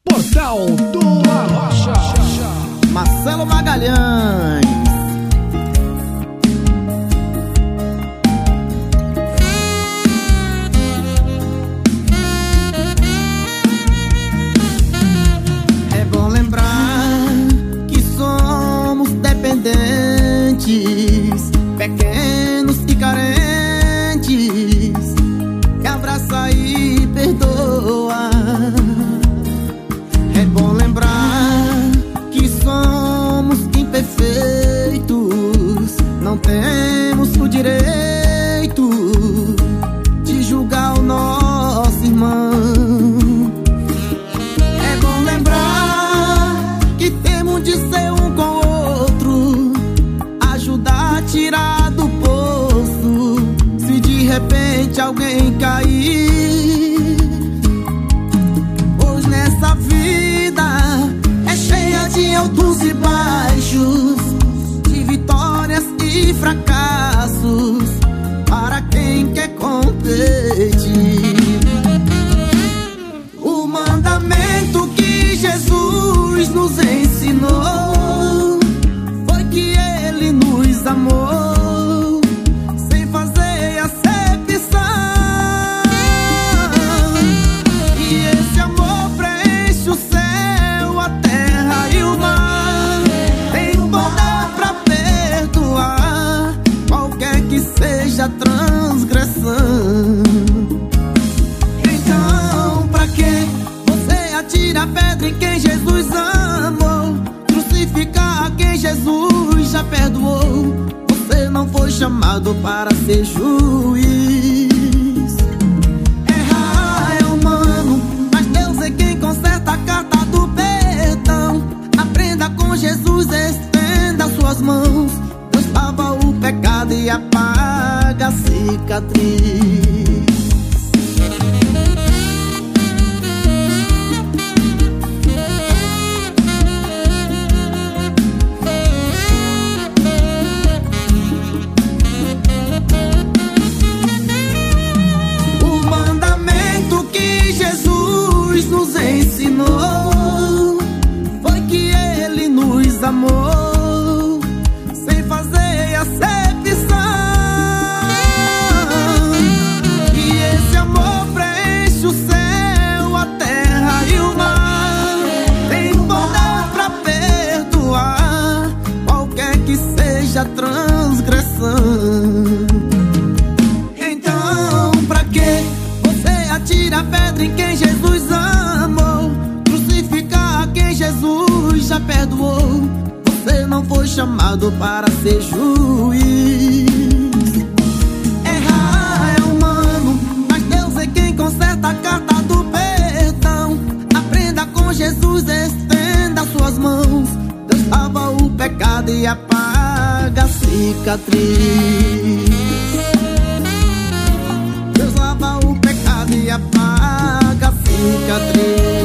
Portal do Arrocha. Marcelo Magalhães. É bom lembrar que somos dependentes, pequenos e carentes, que abraça e perdoa. É bom lembrar que somos imperfeitos, não temos o direito de julgar o nosso irmão. É bom lembrar que temos de ser um com o outro, ajudar a tirar do poço se de repente alguém cair. Pois nessa vida é cheia de altos e baixos, de vitórias e fracassos, para quem quer competir. O mandamento que Jesus nos ensinou foi que Ele nos amou sem fazer acepção. E esse amor preenche o céu, a terra e o mar. Tem poder pra perdoar qualquer que seja a transgressão. Então, pra que você atira a pedra em quem Jesus amou, crucificar quem Jesus já perdoou? Você não foi chamado para ser juiz. Errar é humano, mas Deus é quem conserta a carta do perdão. Aprenda com Jesus, estenda suas mãos. Deus lava o pecado e apaga a cicatriz. O mandamento que Jesus nos ensinou foi que Ele nos amou sem fazer acepção. E esse amor preenche o céu, a terra e o mar. Tem poder pra perdoar qualquer que seja a transgressão. Então, pra que você atira a pedra em quem Jesus amou, crucificar quem Jesus já perdoou? Você não foi chamado para ser juiz. Errar é humano, mas Deus é quem conserta a carta do perdão. Aprenda com Jesus, estenda suas mãos. Deus lava o pecado e apaga a cicatriz. Deus lava o pecado e apaga a cicatriz.